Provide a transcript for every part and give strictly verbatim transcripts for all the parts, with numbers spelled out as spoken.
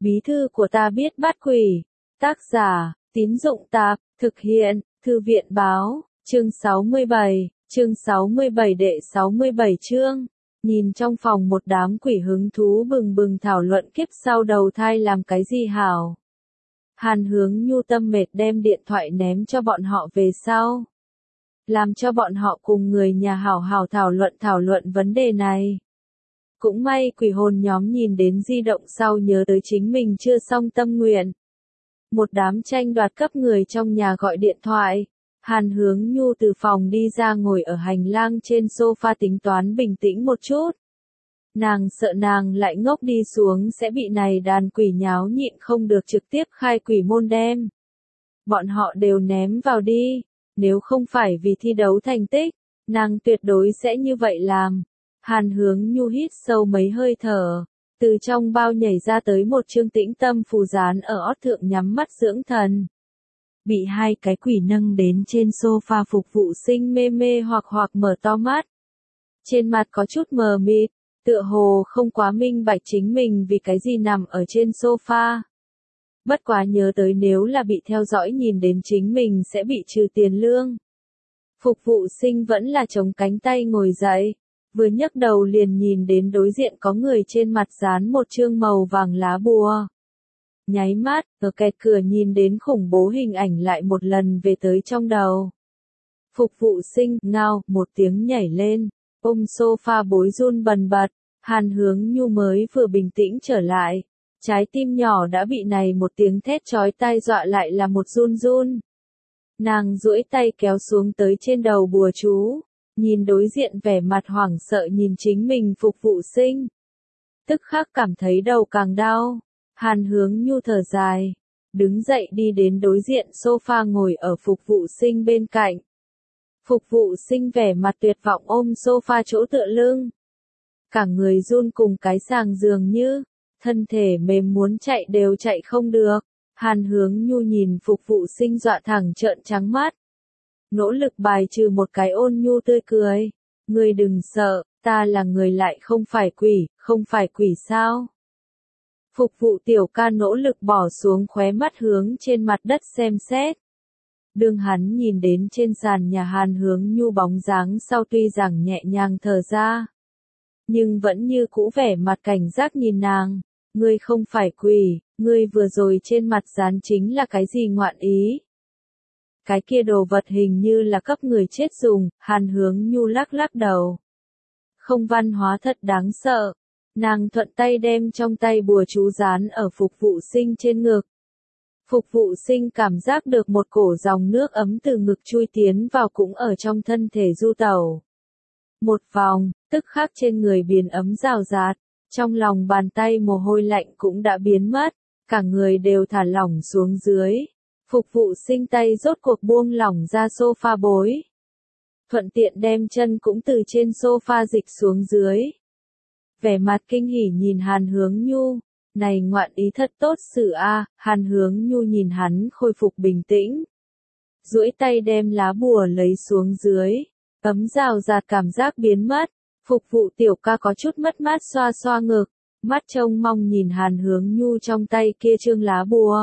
Bí thư của ta biết bắt quỷ. Tác giả, Tín Dụng Tạp, thực hiện, Thư viện Báo, chương sáu mươi bảy, chương sáu mươi bảy đệ sáu mươi bảy chương. Nhìn trong phòng một đám quỷ hứng thú bừng bừng thảo luận kiếp sau đầu thai làm cái gì hảo. Hàn Hướng Nhu tâm mệt đem điện thoại ném cho bọn họ về sau. Làm cho bọn họ cùng người nhà hảo hảo thảo luận thảo luận vấn đề này. Cũng may quỷ hồn nhóm nhìn đến di động sau nhớ tới chính mình chưa xong tâm nguyện. Một đám tranh đoạt cấp người trong nhà gọi điện thoại. Hàn Hướng Nhu từ phòng đi ra ngồi ở hành lang trên sofa tính toán bình tĩnh một chút. Nàng sợ nàng lại ngốc đi xuống sẽ bị này đàn quỷ nháo nhịn không được trực tiếp khai quỷ môn đem. Bọn họ đều ném vào đi, nếu không phải vì thi đấu thành tích, nàng tuyệt đối sẽ như vậy làm. Hàn Hướng Nhu hít sâu mấy hơi thở, từ trong bao nhảy ra tới một chương tĩnh tâm phù dán ở ót thượng nhắm mắt dưỡng thần. Bị hai cái quỷ nâng đến trên sofa phục vụ sinh mê mê hoặc hoặc mở to mắt. Trên mặt có chút mờ mịt, tựa hồ không quá minh bạch chính mình vì cái gì nằm ở trên sofa. Bất quá nhớ tới nếu là bị theo dõi nhìn đến chính mình sẽ bị trừ tiền lương. Phục vụ sinh vẫn là chống cánh tay ngồi dậy, vừa nhấc đầu liền nhìn đến đối diện có người trên mặt dán một chương màu vàng lá bùa. Nháy mắt, ở kẹt cửa nhìn đến khủng bố hình ảnh lại một lần về tới trong đầu. Phục vụ sinh, ngao, một tiếng nhảy lên, ôm sofa bối run bần bật, Hàn Hướng Nhu mới vừa bình tĩnh trở lại. Trái tim nhỏ đã bị này một tiếng thét chói tai dọa lại là một run run. Nàng duỗi tay kéo xuống tới trên đầu bùa chú, nhìn đối diện vẻ mặt hoảng sợ nhìn chính mình phục vụ sinh. Tức khắc cảm thấy đầu càng đau. Hàn Hướng Nhu thở dài, đứng dậy đi đến đối diện sofa ngồi ở phục vụ sinh bên cạnh. Phục vụ sinh vẻ mặt tuyệt vọng ôm sofa chỗ tựa lưng. Cả người run cùng cái sàng dường như, thân thể mềm muốn chạy đều chạy không được. Hàn Hướng Nhu nhìn phục vụ sinh dọa thẳng trợn trắng mắt. Nỗ lực bài trừ một cái ôn nhu tươi cười. Ngươi đừng sợ, ta là người lại không phải quỷ, không phải quỷ sao? Phục vụ tiểu ca nỗ lực bỏ xuống khóe mắt hướng trên mặt đất xem xét. Đương hắn nhìn đến trên sàn nhà Hàn Hướng Nhu bóng dáng sau tuy rằng nhẹ nhàng thở ra. Nhưng vẫn như cũ vẻ mặt cảnh giác nhìn nàng. Ngươi không phải quỷ, ngươi vừa rồi trên mặt dán chính là cái gì ngoạn ý? Cái kia đồ vật hình như là cấp người chết dùng, Hàn Hướng Nhu lắc lắc đầu. Không văn hóa thật đáng sợ. Nàng thuận tay đem trong tay bùa chú dán ở phục vụ sinh trên ngực. Phục vụ sinh cảm giác được một cổ dòng nước ấm từ ngực chui tiến vào cũng ở trong thân thể du tẩu. Một vòng, tức khắc trên người biển ấm rào rạt, trong lòng bàn tay mồ hôi lạnh cũng đã biến mất, cả người đều thả lỏng xuống dưới. Phục vụ sinh tay rốt cuộc buông lỏng ra sofa bối. Thuận tiện đem chân cũng từ trên sofa dịch xuống dưới. Vẻ mặt kinh hỉ nhìn Hàn Hướng Nhu, này ngoạn ý thật tốt sự a. Hàn Hướng Nhu nhìn hắn khôi phục bình tĩnh. Duỗi tay đem lá bùa lấy xuống dưới, ấm rào rạt cảm giác biến mất. Phục vụ tiểu ca có chút mất mát xoa xoa ngực, mắt trông mong nhìn Hàn Hướng Nhu trong tay kia trương lá bùa.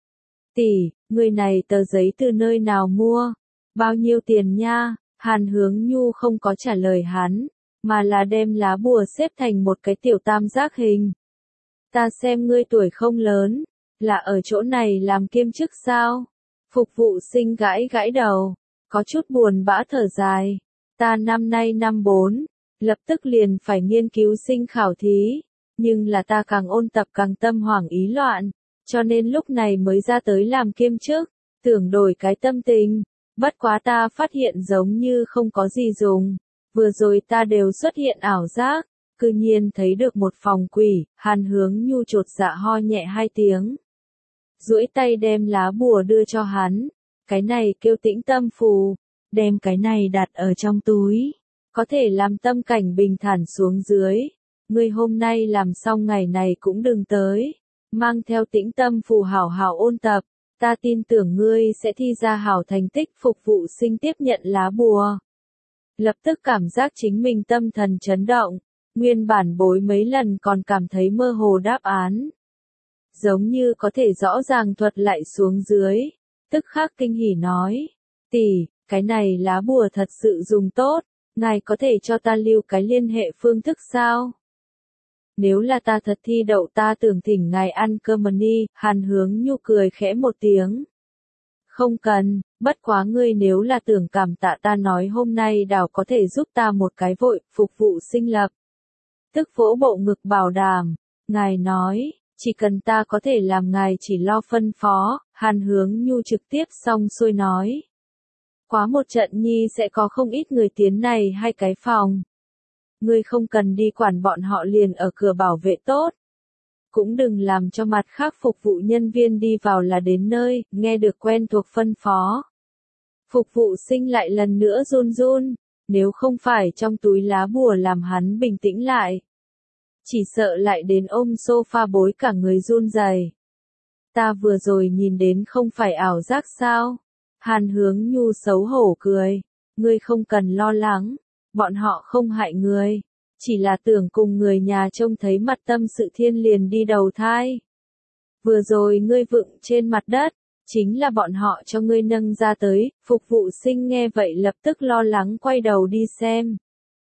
Tỷ, người này tờ giấy từ nơi nào mua? Bao nhiêu tiền nha? Hàn Hướng Nhu không có trả lời hắn, mà là đem lá bùa xếp thành một cái tiểu tam giác hình. Ta xem ngươi tuổi không lớn, là ở chỗ này làm kiêm chức sao? Phục vụ sinh gãi gãi đầu, có chút buồn bã thở dài. Ta năm nay năm bốn, lập tức liền phải nghiên cứu sinh khảo thí, nhưng là ta càng ôn tập càng tâm hoảng ý loạn, cho nên lúc này mới ra tới làm kiêm chức, tưởng đổi cái tâm tình. Bất quá ta phát hiện giống như không có gì dùng. Vừa rồi ta đều xuất hiện ảo giác, cư nhiên thấy được một phòng quỷ. Hàn Hướng Nhu chột dạ ho nhẹ hai tiếng. Duỗi tay đem lá bùa đưa cho hắn. Cái này kêu tĩnh tâm phù, đem cái này đặt ở trong túi, có thể làm tâm cảnh bình thản xuống dưới. Ngươi hôm nay làm xong ngày này cũng đừng tới, mang theo tĩnh tâm phù hảo hảo ôn tập, ta tin tưởng ngươi sẽ thi ra hảo thành tích. Phục vụ sinh tiếp nhận lá bùa. Lập tức cảm giác chính mình tâm thần chấn động, nguyên bản bối mấy lần còn cảm thấy mơ hồ đáp án. giống như có thể rõ ràng thuật lại xuống dưới, tức khắc kinh hỉ nói, tỷ, cái này lá bùa thật sự dùng tốt, ngài có thể cho ta lưu cái liên hệ phương thức sao? Nếu là ta thật thi đậu ta tưởng thỉnh ngài ăn cơm ni, Hàn Hướng Nhu cười khẽ một tiếng. Không cần, bất quá ngươi nếu là tưởng cảm tạ ta nói hôm nay đảo có thể giúp ta một cái vội, phục vụ sinh lập. Tức vỗ bộ ngực bảo đảm, ngài nói, chỉ cần ta có thể làm ngài chỉ lo phân phó, Hàn Hướng Nhu trực tiếp xong xuôi nói. Quá một trận nhi sẽ có không ít người tiến này hai cái phòng. Ngươi không cần đi quản bọn họ liền ở cửa bảo vệ tốt. Cũng đừng làm cho mặt khác phục vụ nhân viên đi vào là đến nơi, nghe được quen thuộc phân phó. Phục vụ sinh lại lần nữa run run, nếu không phải trong túi lá bùa làm hắn bình tĩnh lại. Chỉ sợ lại đến ôm sofa bối cả người run rẩy. Ta vừa rồi nhìn đến không phải ảo giác sao? Hàn Hướng Nhu xấu hổ cười, ngươi không cần lo lắng, bọn họ không hại ngươi. Chỉ là tưởng cùng người nhà trông thấy mặt tâm sự thiên liền đi đầu thai. Vừa rồi ngươi vựng trên mặt đất, chính là bọn họ cho ngươi nâng ra tới, phục vụ sinh nghe vậy lập tức lo lắng quay đầu đi xem.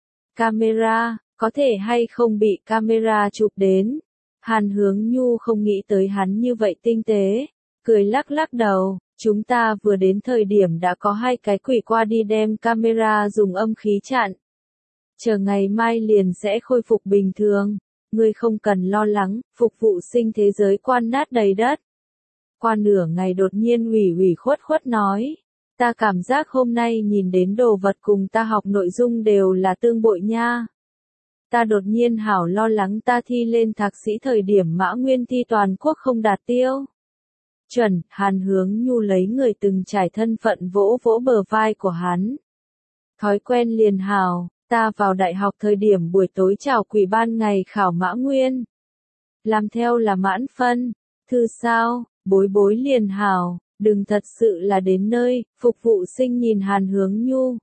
Camera, có thể hay không bị camera chụp đến? Hàn Hướng Nhu không nghĩ tới hắn như vậy tinh tế, cười lắc lắc đầu, chúng ta vừa đến thời điểm đã có hai cái quỷ qua đi đem camera dùng âm khí chặn. Chờ ngày mai liền sẽ khôi phục bình thường, ngươi không cần lo lắng, phục vụ sinh thế giới quan nát đầy đất. Qua nửa ngày đột nhiên ủy ủy khuất khuất nói, ta cảm giác hôm nay nhìn đến đồ vật cùng ta học nội dung đều là tương bội nha. Ta đột nhiên hảo lo lắng ta thi lên thạc sĩ thời điểm Mã Nguyên thi toàn quốc không đạt tiêu. Chuẩn, Hàn Hướng Nhu lấy người từng trải thân phận vỗ vỗ bờ vai của hắn. Thói quen liền hảo. Ta vào đại học thời điểm buổi tối chào quỷ ban ngày khảo Mã Nguyên. Làm theo là mãn phân. Thư sao, bối bối liền hảo, đừng thật sự là đến nơi, phục vụ sinh nhìn Hàn Hướng Nhu.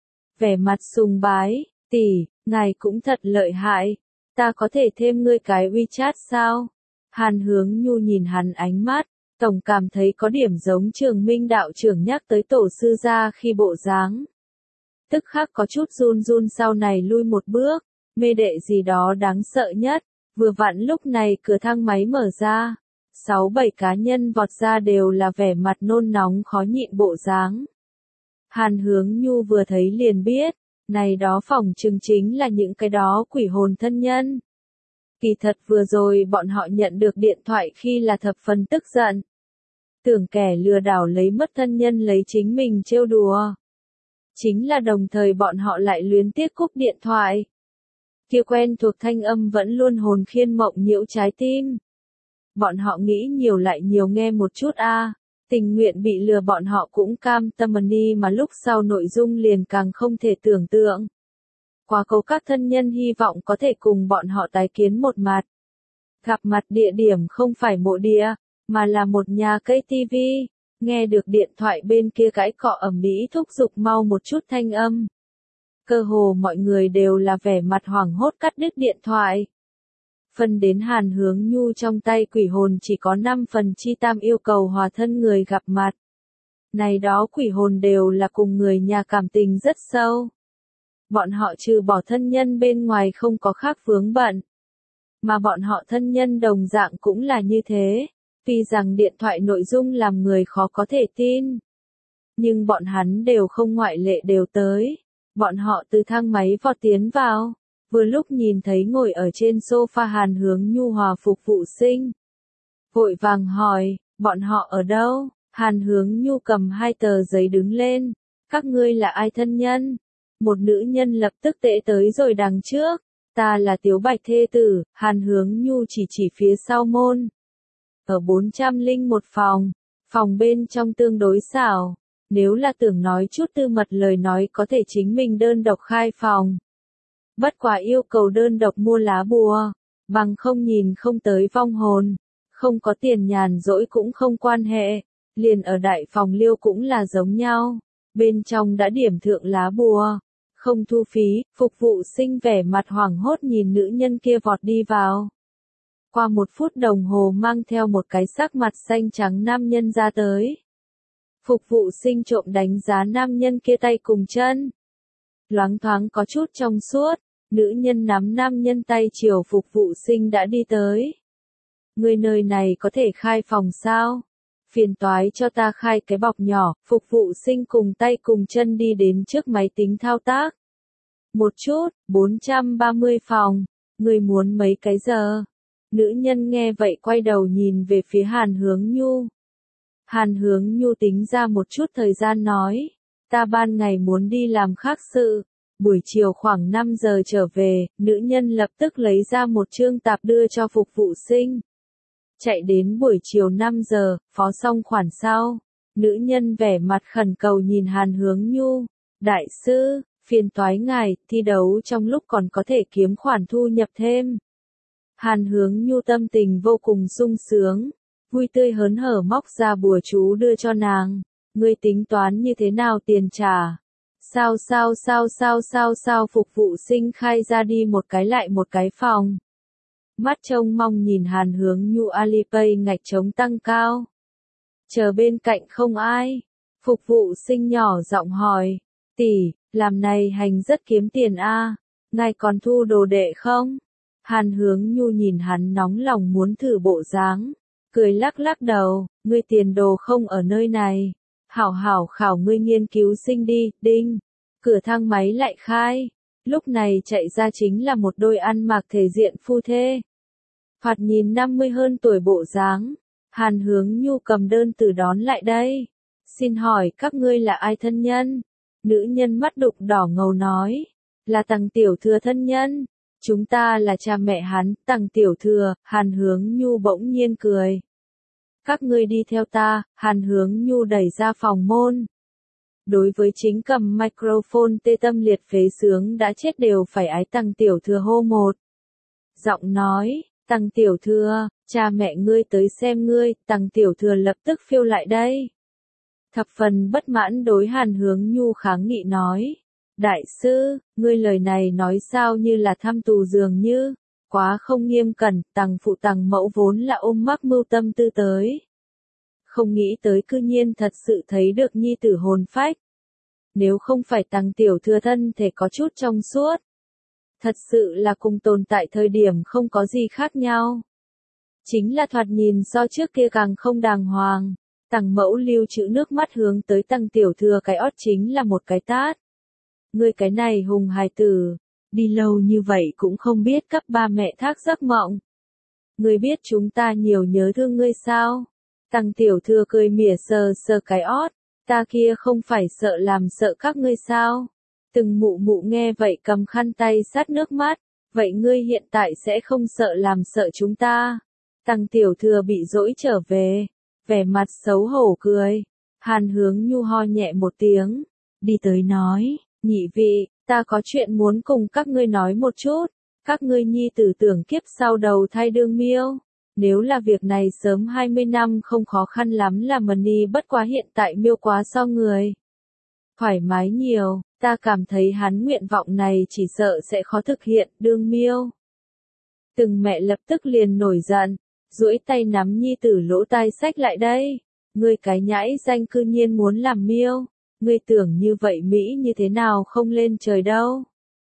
Vẻ mặt sùng bái, tỷ, ngài cũng thật lợi hại. Ta có thể thêm ngươi cái WeChat sao? Hàn Hướng Nhu nhìn hắn ánh mắt, tổng cảm thấy có điểm giống Trường Minh đạo trưởng nhắc tới tổ sư gia khi bộ dáng. Tức khắc có chút run run sau này lui một bước, mê đệ gì đó đáng sợ nhất, vừa vặn lúc này cửa thang máy mở ra, sáu bảy cá nhân vọt ra đều là vẻ mặt nôn nóng khó nhịn bộ dáng. Hàn Hướng Nhu vừa thấy liền biết, này đó phỏng chừng chính là những cái đó quỷ hồn thân nhân. Kỳ thật vừa rồi bọn họ nhận được điện thoại khi là thập phần tức giận. Tưởng kẻ lừa đảo lấy mất thân nhân lấy chính mình trêu đùa. Chính là đồng thời bọn họ lại luyến tiếc cúp điện thoại. Kia quen thuộc thanh âm vẫn luôn hồn khiên mộng nhiễu trái tim. Bọn họ nghĩ nhiều lại nhiều nghe một chút a, tình nguyện bị lừa bọn họ cũng cam tâm ni mà lúc sau nội dung liền càng không thể tưởng tượng. Quá cầu các thân nhân hy vọng có thể cùng bọn họ tái kiến một mặt. Gặp mặt địa điểm không phải mộ địa, mà là một nhà cây tivi. Nghe được điện thoại bên kia cãi cọ ầm ĩ thúc giục mau một chút thanh âm. Cơ hồ mọi người đều là vẻ mặt hoảng hốt cắt đứt điện thoại. Phân đến Hàn Hướng Nhu trong tay quỷ hồn chỉ có năm phần chi tam yêu cầu hòa thân người gặp mặt. Này đó quỷ hồn đều là cùng người nhà cảm tình rất sâu. Bọn họ trừ bỏ thân nhân bên ngoài không có khác vướng bận. Mà bọn họ thân nhân đồng dạng cũng là như thế. Tuy rằng điện thoại nội dung làm người khó có thể tin. Nhưng bọn hắn đều không ngoại lệ đều tới. Bọn họ từ thang máy vọt tiến vào. Vừa lúc nhìn thấy ngồi ở trên sofa Hàn Hướng Nhu hòa phục vụ sinh. Vội vàng hỏi, bọn họ ở đâu? Hàn Hướng Nhu cầm hai tờ giấy đứng lên. Các ngươi là ai thân nhân? Một nữ nhân lập tức tễ tới rồi đằng trước. Ta là Tiếu Bạch thê tử, Hàn Hướng Nhu chỉ chỉ phía sau môn. Ở bốn trăm lẻ một phòng, phòng bên trong tương đối xảo. Nếu là tưởng nói chút tư mật lời nói có thể chính mình đơn độc khai phòng. Bất quá yêu cầu đơn độc mua lá bùa, bằng không nhìn không tới vong hồn, không có tiền nhàn rỗi cũng không quan hệ, liền ở đại phòng liêu cũng là giống nhau, bên trong đã điểm thượng lá bùa, không thu phí, phục vụ sinh vẻ mặt hoảng hốt nhìn nữ nhân kia vọt đi vào. Qua một phút đồng hồ mang theo một cái sắc mặt xanh trắng nam nhân ra tới. Phục vụ sinh trộm đánh giá nam nhân kia tay cùng chân. Loáng thoáng có chút trong suốt, nữ nhân nắm nam nhân tay chiều phục vụ sinh đã đi tới. Người nơi này có thể khai phòng sao? Phiền toái cho ta khai cái bọc nhỏ, phục vụ sinh cùng tay cùng chân đi đến trước máy tính thao tác. Một chút, bốn trăm ba mươi phòng, người muốn mấy cái giờ? Nữ nhân nghe vậy quay đầu nhìn về phía Hàn Hướng Nhu. Hàn Hướng Nhu tính ra một chút thời gian nói, ta ban ngày muốn đi làm khác sự, buổi chiều khoảng năm giờ trở về, nữ nhân lập tức lấy ra một chương tạp đưa cho phục vụ sinh. Chạy đến buổi chiều năm giờ, phó xong khoản sau. Nữ nhân vẻ mặt khẩn cầu nhìn Hàn Hướng Nhu. Đại sư, phiền toái ngài, thi đấu trong lúc còn có thể kiếm khoản thu nhập thêm. Hàn Hướng Nhu tâm tình vô cùng sung sướng, vui tươi hớn hở móc ra bùa chú đưa cho nàng. Ngươi tính toán như thế nào tiền trả? Sao sao sao sao sao sao phục vụ sinh khai ra đi một cái lại một cái phòng. Mắt trông mong nhìn Hàn Hướng Nhu Alipay ngạch trống tăng cao. Chờ bên cạnh không ai. Phục vụ sinh nhỏ giọng hỏi. Tỷ, làm này hành rất kiếm tiền a, ngài còn thu đồ đệ không? Hàn Hướng Nhu nhìn hắn nóng lòng muốn thử bộ dáng. Cười lắc lắc đầu, ngươi tiền đồ không ở nơi này. Hảo hảo khảo ngươi nghiên cứu sinh đi, đinh. Cửa thang máy lại khai. Lúc này chạy ra chính là một đôi ăn mặc thể diện phu thê. Thoạt nhìn năm mươi hơn tuổi bộ dáng. Hàn Hướng Nhu cầm đơn từ đón lại đây. Xin hỏi các ngươi là ai thân nhân? Nữ nhân mắt đục đỏ ngầu nói. Là Tằng tiểu thừa thân nhân. Chúng ta là cha mẹ hắn, Tằng tiểu thừa. Hàn Hướng Nhu bỗng nhiên cười. Các ngươi đi theo ta. Hàn Hướng Nhu đẩy ra phòng môn. Đối với chính cầm microphone tê tâm liệt phế sướng đã chết đều phải ái Tằng tiểu thừa hô một. Giọng nói, Tằng tiểu thừa, cha mẹ ngươi tới xem ngươi. Tằng tiểu thừa lập tức phiêu lại đây. Thập phần bất mãn đối Hàn Hướng Nhu kháng nghị nói. Đại sư, ngươi lời này nói sao như là thăm tù dường như, quá không nghiêm cẩn, Tằng phụ Tằng mẫu vốn là ôm mắc mưu tâm tư tới. Không nghĩ tới cư nhiên thật sự thấy được nhi tử hồn phách. Nếu không phải Tằng tiểu thừa thân thể có chút trong suốt. Thật sự là cùng tồn tại thời điểm không có gì khác nhau. Chính là thoạt nhìn so trước kia càng không đàng hoàng. Tằng mẫu lưu trữ nước mắt hướng tới Tằng tiểu thừa cái ót chính là một cái tát. Ngươi cái này hùng hài tử, đi lâu như vậy cũng không biết cấp ba mẹ thác giấc mộng. Ngươi biết chúng ta nhiều nhớ thương ngươi sao? Tằng tiểu thừa cười mỉa sờ sờ cái ót, ta kia không phải sợ làm sợ các ngươi sao? Từng mụ mụ nghe vậy cầm khăn tay sát nước mắt, vậy ngươi hiện tại sẽ không sợ làm sợ chúng ta? Tằng tiểu thừa bị dỗi trở về, vẻ mặt xấu hổ cười. Hàn Hướng Nhu ho nhẹ một tiếng, đi tới nói, nhị vị, ta có chuyện muốn cùng các ngươi nói một chút. Các ngươi nhi tử tưởng kiếp sau đầu thai đương miêu. Nếu là việc này sớm hai mươi năm không khó khăn lắm là money, bất quá hiện tại miêu quá so người. Thoải mái nhiều, ta cảm thấy hắn nguyện vọng này chỉ sợ sẽ khó thực hiện, đương miêu. Từng mẹ lập tức liền nổi giận, duỗi tay nắm nhi tử lỗ tai xách lại đây. Ngươi cái nhãi danh cư nhiên muốn làm miêu. Ngươi tưởng như vậy Mỹ như thế nào không lên trời đâu.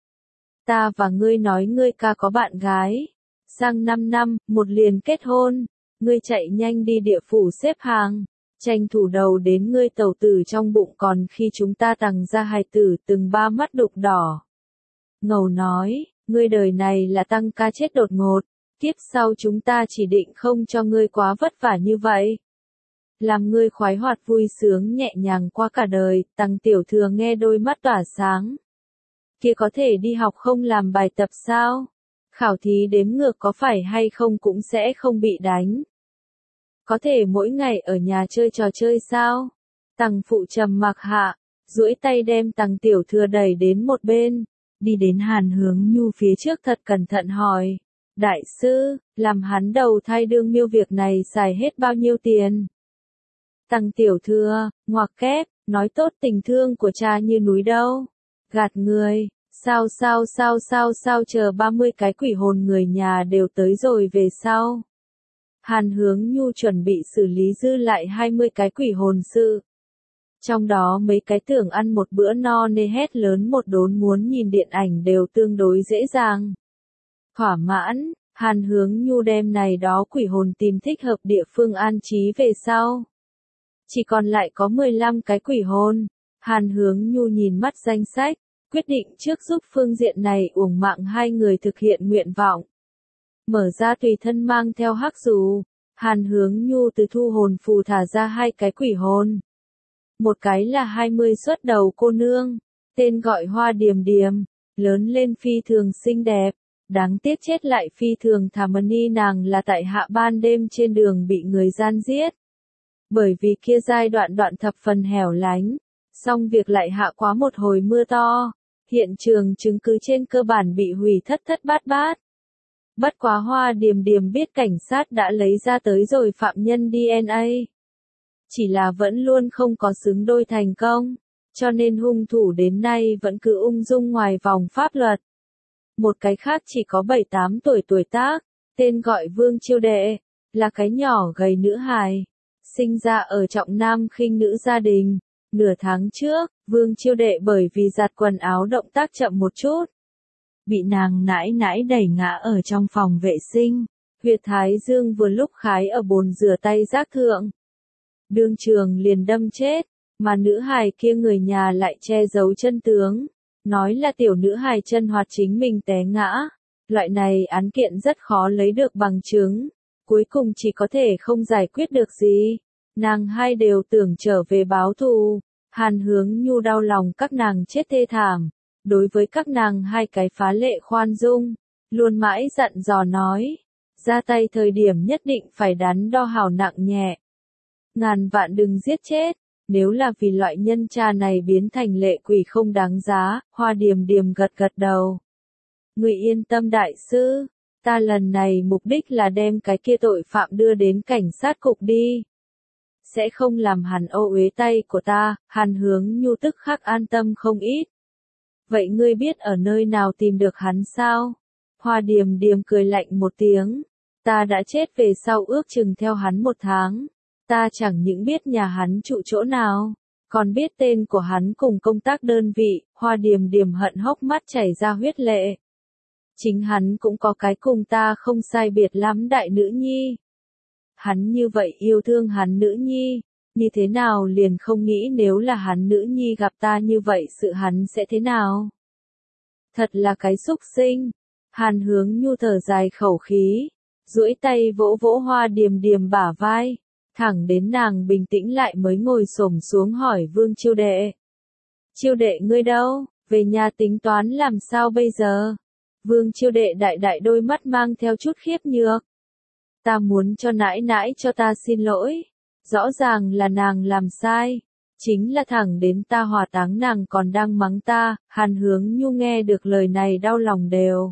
Ta và ngươi nói ngươi ca có bạn gái. Sang năm năm, một liền kết hôn. Ngươi chạy nhanh đi địa phủ xếp hàng. Tranh thủ đầu đến ngươi tẩu tử trong bụng, còn khi chúng ta Tằng ra hài tử từng ba mắt đục đỏ. Ngầu nói, ngươi đời này là Tằng ca chết đột ngột. Kiếp sau chúng ta chỉ định không cho ngươi quá vất vả như vậy. Làm ngươi khoái hoạt vui sướng nhẹ nhàng qua cả đời. Tằng tiểu thừa nghe đôi mắt tỏa sáng. Kia có thể đi học không làm bài tập sao? Khảo thí đếm ngược có phải hay không cũng sẽ không bị đánh. Có thể mỗi ngày ở nhà chơi trò chơi sao? Tằng phụ trầm mặc hạ, duỗi tay đem Tằng tiểu thừa đẩy đến một bên, đi đến Hàn Hướng Nhu phía trước thật cẩn thận hỏi. Đại sư, làm hắn đầu thai đương miêu việc này xài hết bao nhiêu tiền? Tằng tiểu thừa, ngoặc kép, nói tốt tình thương của cha như núi đâu. Gạt người, Sao sao sao sao sao chờ ba mươi cái quỷ hồn người nhà đều tới rồi về sau. Hàn Hướng Nhu chuẩn bị xử lý dư lại hai mươi cái quỷ hồn sự. Trong đó mấy cái tưởng ăn một bữa no nê hét lớn một đốn muốn nhìn điện ảnh đều tương đối dễ dàng. Thỏa mãn, Hàn Hướng Nhu đem này đó quỷ hồn tìm thích hợp địa phương an trí về sau. Chỉ còn lại có mười lăm cái quỷ hồn. Hàn Hướng Nhu nhìn mắt danh sách, quyết định trước giúp phương diện này uổng mạng hai người thực hiện nguyện vọng. Mở ra tùy thân mang theo hắc dù, Hàn Hướng Nhu từ thu hồn phù thả ra hai cái quỷ hồn. Một cái là hai mươi xuất đầu cô nương, tên gọi Hoa Điềm Điềm, lớn lên phi thường xinh đẹp, đáng tiếc chết lại phi thường thảm ni nàng là tại hạ ban đêm trên đường bị người gian giết. Bởi vì kia giai đoạn đoạn thập phần hẻo lánh, xong việc lại hạ quá một hồi mưa to, hiện trường chứng cứ trên cơ bản bị hủy thất thất bát bát. Bất quá Hoa Điềm Điềm biết cảnh sát đã lấy ra tới rồi phạm nhân đê en a. Chỉ là vẫn luôn không có xứng đôi thành công, cho nên hung thủ đến nay vẫn cứ ung dung ngoài vòng pháp luật. Một cái khác chỉ có bảy tám tuổi tuổi tác, tên gọi Vương Chiêu Đệ, là cái nhỏ gầy nữ hài, sinh ra ở trọng nam khinh nữ gia đình. Nửa tháng trước, Vương Chiêu Đệ bởi vì giặt quần áo động tác chậm một chút, bị nàng nãi nãi đẩy ngã ở trong phòng vệ sinh, huyệt thái dương vừa lúc khái ở bồn rửa tay rác thượng. Đương trường liền đâm chết, mà nữ hài kia người nhà lại che giấu chân tướng, nói là tiểu nữ hài chân hoạt chính mình té ngã. Loại này án kiện rất khó lấy được bằng chứng, cuối cùng chỉ có thể không giải quyết được gì. Nàng hai đều tưởng trở về báo thù, Hàn Hướng Nhu đau lòng các nàng chết thê thảm, đối với các nàng hai cái phá lệ khoan dung, luôn mãi dặn dò nói, ra tay thời điểm nhất định phải đắn đo hào nặng nhẹ. Ngàn vạn đừng giết chết, nếu là vì loại nhân cha này biến thành lệ quỷ không đáng giá. Hoa Điềm Điềm gật gật đầu. Người yên tâm đại sư, ta lần này mục đích là đem cái kia tội phạm đưa đến cảnh sát cục đi. Sẽ không làm hắn ô uế tay của ta. Hàn Hướng Nhu tức khắc an tâm không ít. Vậy ngươi biết ở nơi nào tìm được hắn sao? Hoa Điềm Điềm cười lạnh một tiếng. Ta đã chết về sau ước chừng theo hắn một tháng. Ta chẳng những biết nhà hắn trụ chỗ nào, còn biết tên của hắn cùng công tác đơn vị. Hoa Điềm Điềm hận hốc mắt chảy ra huyết lệ. Chính hắn cũng có cái cùng ta không sai biệt lắm đại nữ nhi. Hắn như vậy yêu thương hắn nữ nhi, như thế nào liền không nghĩ nếu là hắn nữ nhi gặp ta như vậy sự hắn sẽ thế nào? Thật là cái xúc sinh. Hàn Hướng Nhu thở dài khẩu khí, duỗi tay vỗ vỗ Hoa Điềm Điềm bả vai, thẳng đến nàng bình tĩnh lại mới ngồi xổm xuống hỏi Vương Chiêu Đệ. Chiêu Đệ ngươi đâu, về nhà tính toán làm sao bây giờ? Vương Chiêu Đệ đại đại đôi mắt mang theo chút khiếp nhược. Ta muốn cho nãi nãi cho ta xin lỗi, rõ ràng là nàng làm sai, chính là thẳng đến ta hỏa táng nàng còn đang mắng ta. Hàn Hướng Nhu nghe được lời này đau lòng đều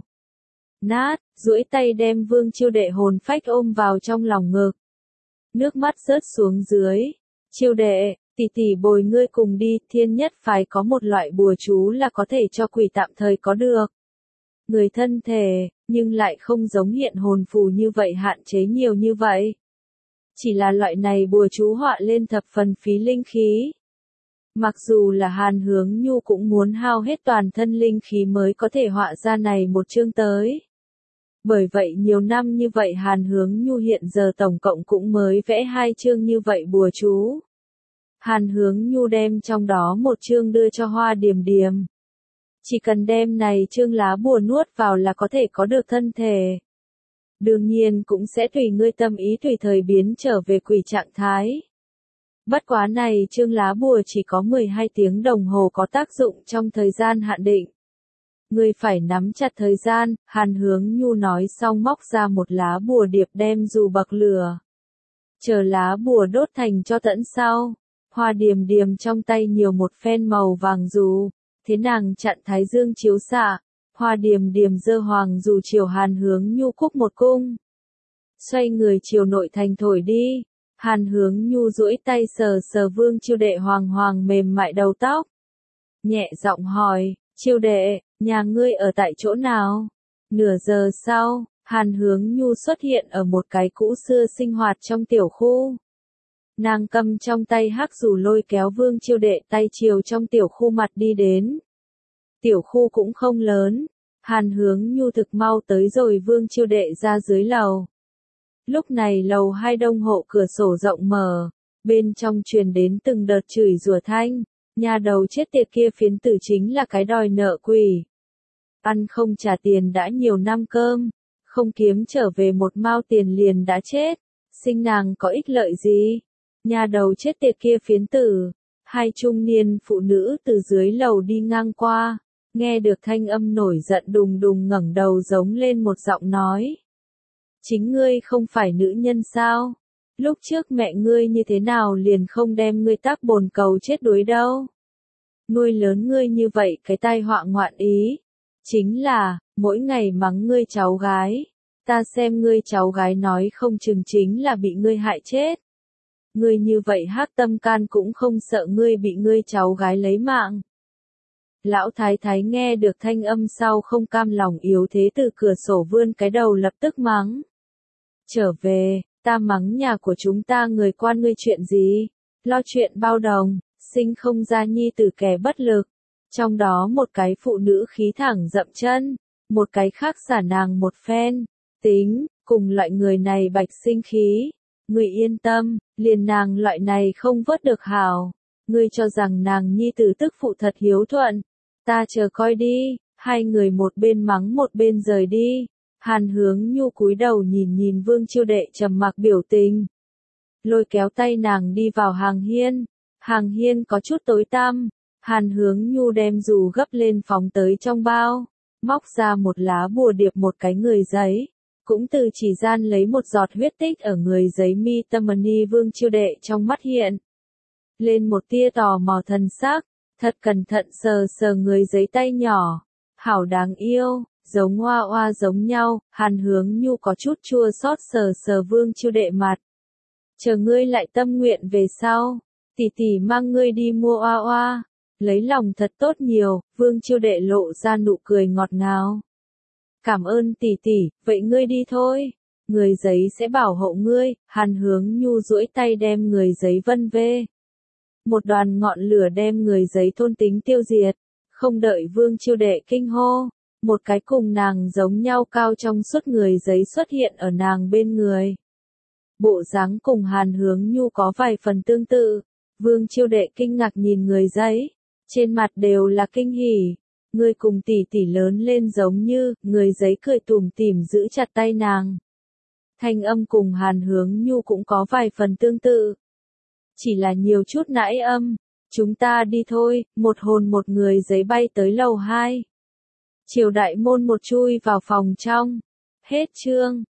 nát, duỗi tay đem Vương Chiêu Đệ hồn phách ôm vào trong lòng ngực. Nước mắt rớt xuống dưới. Chiêu Đệ, tỷ tỷ bồi ngươi cùng đi. Thiên nhất phái có một loại bùa chú là có thể cho quỷ tạm thời có được người thân thể, nhưng lại không giống hiện hồn phù như vậy hạn chế nhiều như vậy. Chỉ là loại này bùa chú họa lên thập phần phí linh khí. Mặc dù là Hàn Hướng Nhu cũng muốn hao hết toàn thân linh khí mới có thể họa ra này một chương tới. Bởi vậy nhiều năm như vậy Hàn Hướng Nhu hiện giờ tổng cộng cũng mới vẽ hai chương như vậy bùa chú. Hàn Hướng Nhu đem trong đó một chương đưa cho Hoa Điềm Điềm. Chỉ cần đem này chương lá bùa nuốt vào là có thể có được thân thể. Đương nhiên cũng sẽ tùy ngươi tâm ý tùy thời biến trở về quỷ trạng thái. Bất quá này chương lá bùa chỉ có mười hai tiếng đồng hồ có tác dụng trong thời gian hạn định. Ngươi phải nắm chặt thời gian. Hàn Hướng Nhu nói xong móc ra một lá bùa điệp đem dù bậc lửa. Chờ lá bùa đốt thành cho tẫn sau. Hoa Điềm Điềm trong tay nhiều một phen màu vàng dù. Thế nàng chặn thái dương chiếu xạ. Hoa Điềm Điềm giơ hoàng dù chiều Hàn Hướng Nhu cúc một cung. Xoay người chiều nội thành thổi đi. Hàn Hướng Nhu duỗi tay sờ sờ Vương Chiêu Đệ hoàng hoàng mềm mại đầu tóc. Nhẹ giọng hỏi, Chiêu Đệ, Nhà ngươi ở tại chỗ nào? Nửa giờ sau, Hàn Hướng Nhu xuất hiện ở một cái cũ xưa sinh hoạt trong tiểu khu. Nàng cầm trong tay hắc dù lôi kéo Vương Chiêu Đệ tay chiều trong tiểu khu mặt đi đến. Tiểu khu cũng không lớn, Hàn Hướng Nhu thực mau tới rồi Vương Chiêu Đệ ra dưới lầu. Lúc này lầu hai đông hộ cửa sổ rộng mở, bên trong truyền đến từng đợt chửi rủa thanh, nhà đầu chết tiệt kia phiến tử chính là cái đòi nợ quỷ. Ăn không trả tiền đã nhiều năm cơm, không kiếm trở về một mao tiền liền đã chết, sinh nàng có ích lợi gì? Nhà đầu chết tiệt kia phiến tử. Hai trung niên phụ nữ từ dưới lầu đi ngang qua, nghe được thanh âm nổi giận đùng đùng ngẩng đầu giống lên một giọng nói. Chính ngươi không phải nữ nhân sao? Lúc trước mẹ ngươi như thế nào liền không đem ngươi tác bồn cầu chết đuối đâu? Nuôi lớn ngươi như vậy cái tai họa ngoạn ý. Chính là, mỗi ngày mắng ngươi cháu gái. Ta xem ngươi cháu gái nói không chừng chính là bị ngươi hại chết. Ngươi như vậy hắc tâm can cũng không sợ ngươi bị ngươi cháu gái lấy mạng. Lão thái thái nghe được thanh âm sau không cam lòng yếu thế từ cửa sổ vươn cái đầu lập tức mắng. Trở về, ta mắng nhà của chúng ta người quan ngươi chuyện gì? Lo chuyện bao đồng, sinh không ra nhi tử kẻ bất lực. Trong đó một cái phụ nữ khí thẳng dậm chân, một cái khác xả nàng một phen. Tính, cùng loại người này bạch sinh khí. Ngươi yên tâm, liền nàng loại này không vớt được hảo. Ngươi cho rằng nàng nhi tử tức phụ thật hiếu thuận. Ta chờ coi đi, hai người một bên mắng một bên rời đi. Hàn Hướng Nhu cúi đầu nhìn nhìn Vương Chiêu Đệ trầm mặc biểu tình. Lôi kéo tay nàng đi vào hàng hiên. Hàng hiên có chút tối tăm. Hàn Hướng Nhu đem dù gấp lên phóng tới trong bao. Móc ra một lá bùa điệp một cái người giấy. Cũng từ chỉ gian lấy một giọt huyết tích ở người giấy mi tâm ni Vương Chiêu Đệ trong mắt hiện. Lên một tia tò mò thần sắc. Thật cẩn thận sờ sờ người giấy tay nhỏ. Hảo đáng yêu. Giống hoa hoa giống nhau, Hàn Hướng Nhu có chút chua xót sờ sờ Vương Chiêu Đệ mặt. Chờ ngươi lại tâm nguyện về sau, tỷ tỷ mang ngươi đi mua hoa hoa, lấy lòng thật tốt nhiều, Vương Chiêu Đệ lộ ra nụ cười ngọt ngào. Cảm ơn tỷ tỷ, vậy ngươi đi thôi, người giấy sẽ bảo hộ ngươi, Hàn Hướng Nhu duỗi tay đem người giấy vân vê. Một đoàn ngọn lửa đem người giấy thôn tính tiêu diệt, không đợi Vương Chiêu Đệ kinh hô. Một cái cùng nàng giống nhau cao trong suốt người giấy xuất hiện ở nàng bên người. Bộ dáng cùng Hàn Hướng Nhu có vài phần tương tự. Vương Chiêu Đệ kinh ngạc nhìn người giấy. Trên mặt đều là kinh hỉ. Người cùng tỷ tỷ lớn lên giống như, người giấy cười tủm tỉm giữ chặt tay nàng. Thanh âm cùng Hàn Hướng Nhu cũng có vài phần tương tự. Chỉ là nhiều chút nãi âm. Chúng ta đi thôi, một hồn một người giấy bay tới lầu hai. Triều đại môn một chui vào phòng trong. Hết chương.